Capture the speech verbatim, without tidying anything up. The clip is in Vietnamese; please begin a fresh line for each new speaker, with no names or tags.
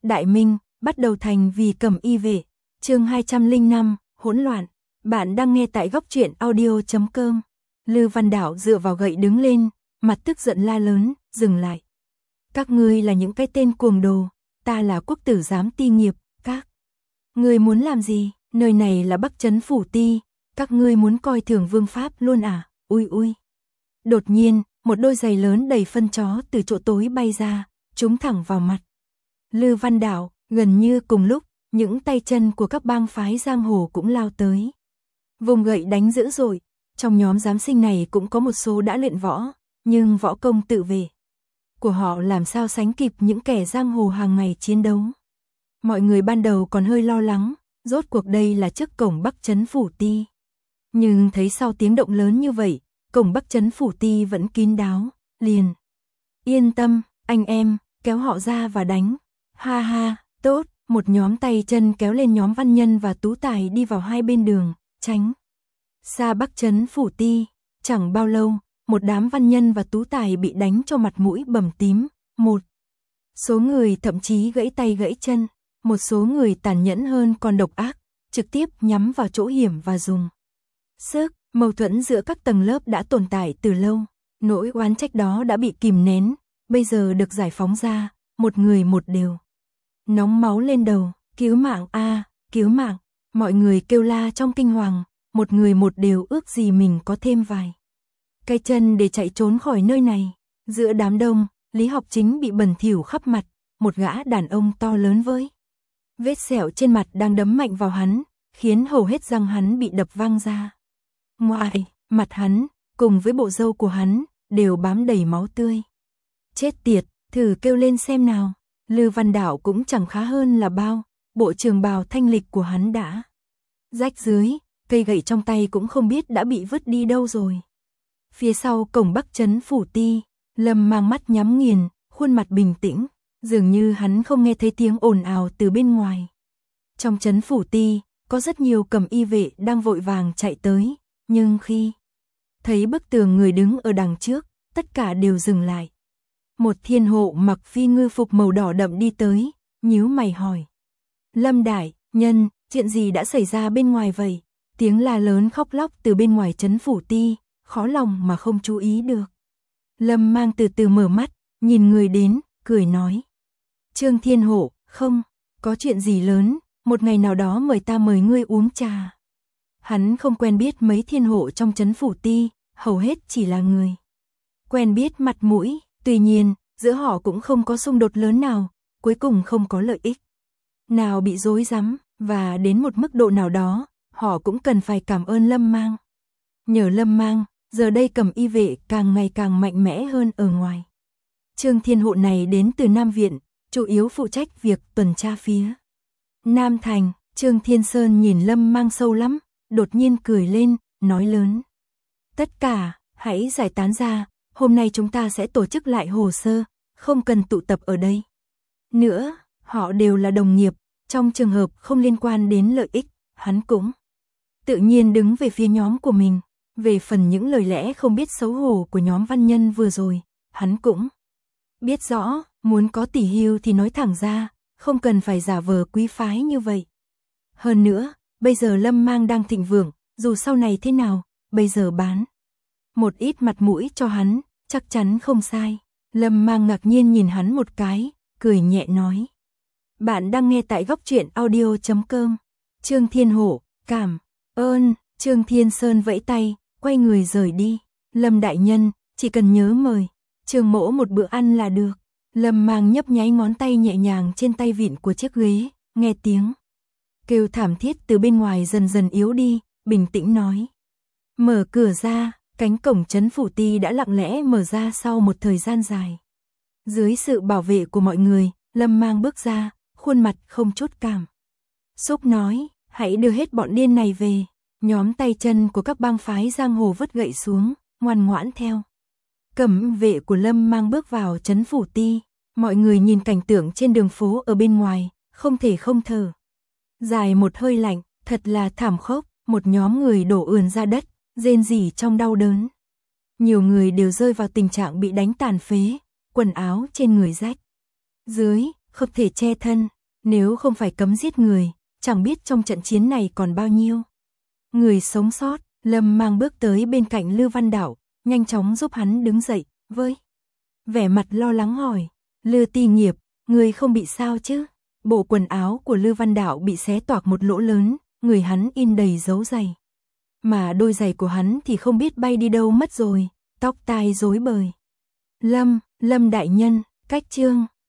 Đại Minh, bắt đầu thành vì Cẩm Y vệ. Chương hai trăm lẻ năm, hỗn loạn. Bạn đang nghe tại góc truyện audio chấm com. Lư Văn Đảo dựa vào gậy đứng lên, mặt tức giận la lớn, dừng lại. Các ngươi là những cái tên cuồng đồ, ta là quốc tử giám ti nghiệp, các ngươi muốn làm gì? Nơi này là Bắc Trấn phủ ti, các ngươi muốn coi thường vương pháp luôn à? Ui ui. Đột nhiên, một đôi giày lớn đầy phân chó từ chỗ tối bay ra, trúng thẳng vào mặt Lư Văn Đảo. Gần như cùng lúc, những tay chân của các bang phái giang hồ cũng lao tới, vùng gậy đánh dữ dội. Trong nhóm giám sinh này cũng có một số đã luyện võ, nhưng võ công tự vệ của họ làm sao sánh kịp những kẻ giang hồ hàng ngày chiến đấu. Mọi người ban đầu còn hơi lo lắng, rốt cuộc đây là trước cổng Bắc Trấn phủ ti. Nhưng thấy sau tiếng động lớn như vậy, cổng Bắc Trấn phủ ti vẫn kín đáo, liền yên tâm, anh em, kéo họ ra và đánh. Ha ha, tốt, một nhóm tay chân kéo lên nhóm Văn Nhân và Tú Tài đi vào hai bên đường, tránh xa Bắc Trấn phủ ti. Chẳng bao lâu, một đám Văn Nhân và Tú Tài bị đánh cho mặt mũi bầm tím, một số người thậm chí gãy tay gãy chân, một số người tàn nhẫn hơn còn độc ác, trực tiếp nhắm vào chỗ hiểm và dùng sức. Mâu thuẫn giữa các tầng lớp đã tồn tại từ lâu, nỗi oán trách đó đã bị kìm nén, bây giờ được giải phóng ra, một người một đều nóng máu lên đầu. Cứu mạng a, à, cứu mạng, mọi người kêu la trong kinh hoàng, một người một đều ước gì mình có thêm vài cái chân để chạy trốn khỏi nơi này. Giữa đám đông, Lý Học Chính bị bẩn thỉu khắp mặt, một gã đàn ông to lớn với vết sẹo trên mặt đang đấm mạnh vào hắn, khiến hầu hết răng hắn bị đập văng ra. Ngoài mặt hắn, cùng với bộ râu của hắn, đều bám đầy máu tươi. Chết tiệt, thử kêu lên xem nào. Lư Văn Đảo cũng chẳng khá hơn là bao, bộ trường bào thanh lịch của hắn đã rách dưới, cây gậy trong tay cũng không biết đã bị vứt đi đâu rồi. Phía sau cổng Bắc Trấn phủ ti, Lâm mang mắt nhắm nghiền, khuôn mặt bình tĩnh, dường như hắn không nghe thấy tiếng ồn ào từ bên ngoài. Trong trấn phủ ti, có rất nhiều Cẩm Y vệ đang vội vàng chạy tới, nhưng khi thấy bức tường người đứng ở đằng trước, tất cả đều dừng lại. Một thiên hộ mặc phi ngư phục màu đỏ đậm đi tới, nhíu mày hỏi: Lâm đại nhân, chuyện gì đã xảy ra bên ngoài vậy? Tiếng la lớn khóc lóc từ bên ngoài trấn phủ ti, khó lòng mà không chú ý được. Lâm mang từ từ mở mắt, nhìn người đến, cười nói: Trương thiên hộ, không có chuyện gì lớn, một ngày nào đó mời ta mời ngươi uống trà. Hắn không quen biết mấy thiên hộ trong trấn phủ ti, hầu hết chỉ là người quen biết mặt mũi. Tuy nhiên, giữa họ cũng không có xung đột lớn nào, cuối cùng không có lợi ích nào bị rối rắm, và đến một mức độ nào đó, họ cũng cần phải cảm ơn Lâm mang. Nhờ Lâm mang, giờ đây Cẩm Y vệ càng ngày càng mạnh mẽ hơn ở ngoài. Trương thiên hộ này đến từ Nam Viện, chủ yếu phụ trách việc tuần tra phía Nam Thành. Trương Thiên Sơn nhìn Lâm mang sâu lắm, đột nhiên cười lên, nói lớn: Tất cả, hãy giải tán ra. Hôm nay chúng ta sẽ tổ chức lại hồ sơ, không cần tụ tập ở đây nữa. Họ đều là đồng nghiệp, trong trường hợp không liên quan đến lợi ích, hắn cũng tự nhiên đứng về phía nhóm của mình. Về phần những lời lẽ không biết xấu hổ của nhóm Văn Nhân vừa rồi, hắn cũng biết rõ, muốn có tỷ hưu thì nói thẳng ra, không cần phải giả vờ quý phái như vậy. Hơn nữa, bây giờ Lâm mang đang thịnh vượng, dù sau này thế nào, bây giờ bán một ít mặt mũi cho hắn, chắc chắn không sai. Lâm mang ngạc nhiên nhìn hắn một cái, cười nhẹ nói: Bạn đang nghe tại góc truyện audio chấm com. Trương Thiên Hổ, cảm ơn. Trương Thiên Sơn vẫy tay, quay người rời đi. Lâm đại nhân, chỉ cần nhớ mời Trương mỗ một bữa ăn là được. Lâm mang nhấp nháy ngón tay nhẹ nhàng trên tay vịn của chiếc ghế, nghe tiếng kêu thảm thiết từ bên ngoài dần dần yếu đi, bình tĩnh nói: Mở cửa ra. Cánh cổng trấn phủ ti đã lặng lẽ mở ra sau một thời gian dài. Dưới sự bảo vệ của mọi người, Lâm mang bước ra, khuôn mặt không chút cảm xúc nói: Hãy đưa hết bọn điên này về. Nhóm tay chân của các bang phái giang hồ vứt gậy xuống, ngoan ngoãn theo Cẩm vệ của Lâm mang bước vào trấn phủ ti. Mọi người nhìn cảnh tượng trên đường phố ở bên ngoài, không thể không thở dài một hơi lạnh, thật là thảm khốc. Một nhóm người đổ ườn ra đất, rên rỉ trong đau đớn. Nhiều người đều rơi vào tình trạng bị đánh tàn phế, quần áo trên người rách dưới, không thể che thân, nếu không phải cấm giết người, chẳng biết trong trận chiến này còn bao nhiêu người sống sót. Lâm Mang bước tới bên cạnh Lư Văn Đảo, nhanh chóng giúp hắn đứng dậy, với vẻ mặt lo lắng hỏi, Lư Ti Nghiệp, người không bị sao chứ? Bộ quần áo của Lư Văn Đảo bị xé toạc một lỗ lớn, người hắn in đầy dấu giày. Mà đôi giày của hắn thì không biết bay đi đâu mất rồi, tóc tai rối bời. Lâm, Lâm đại nhân, cách chương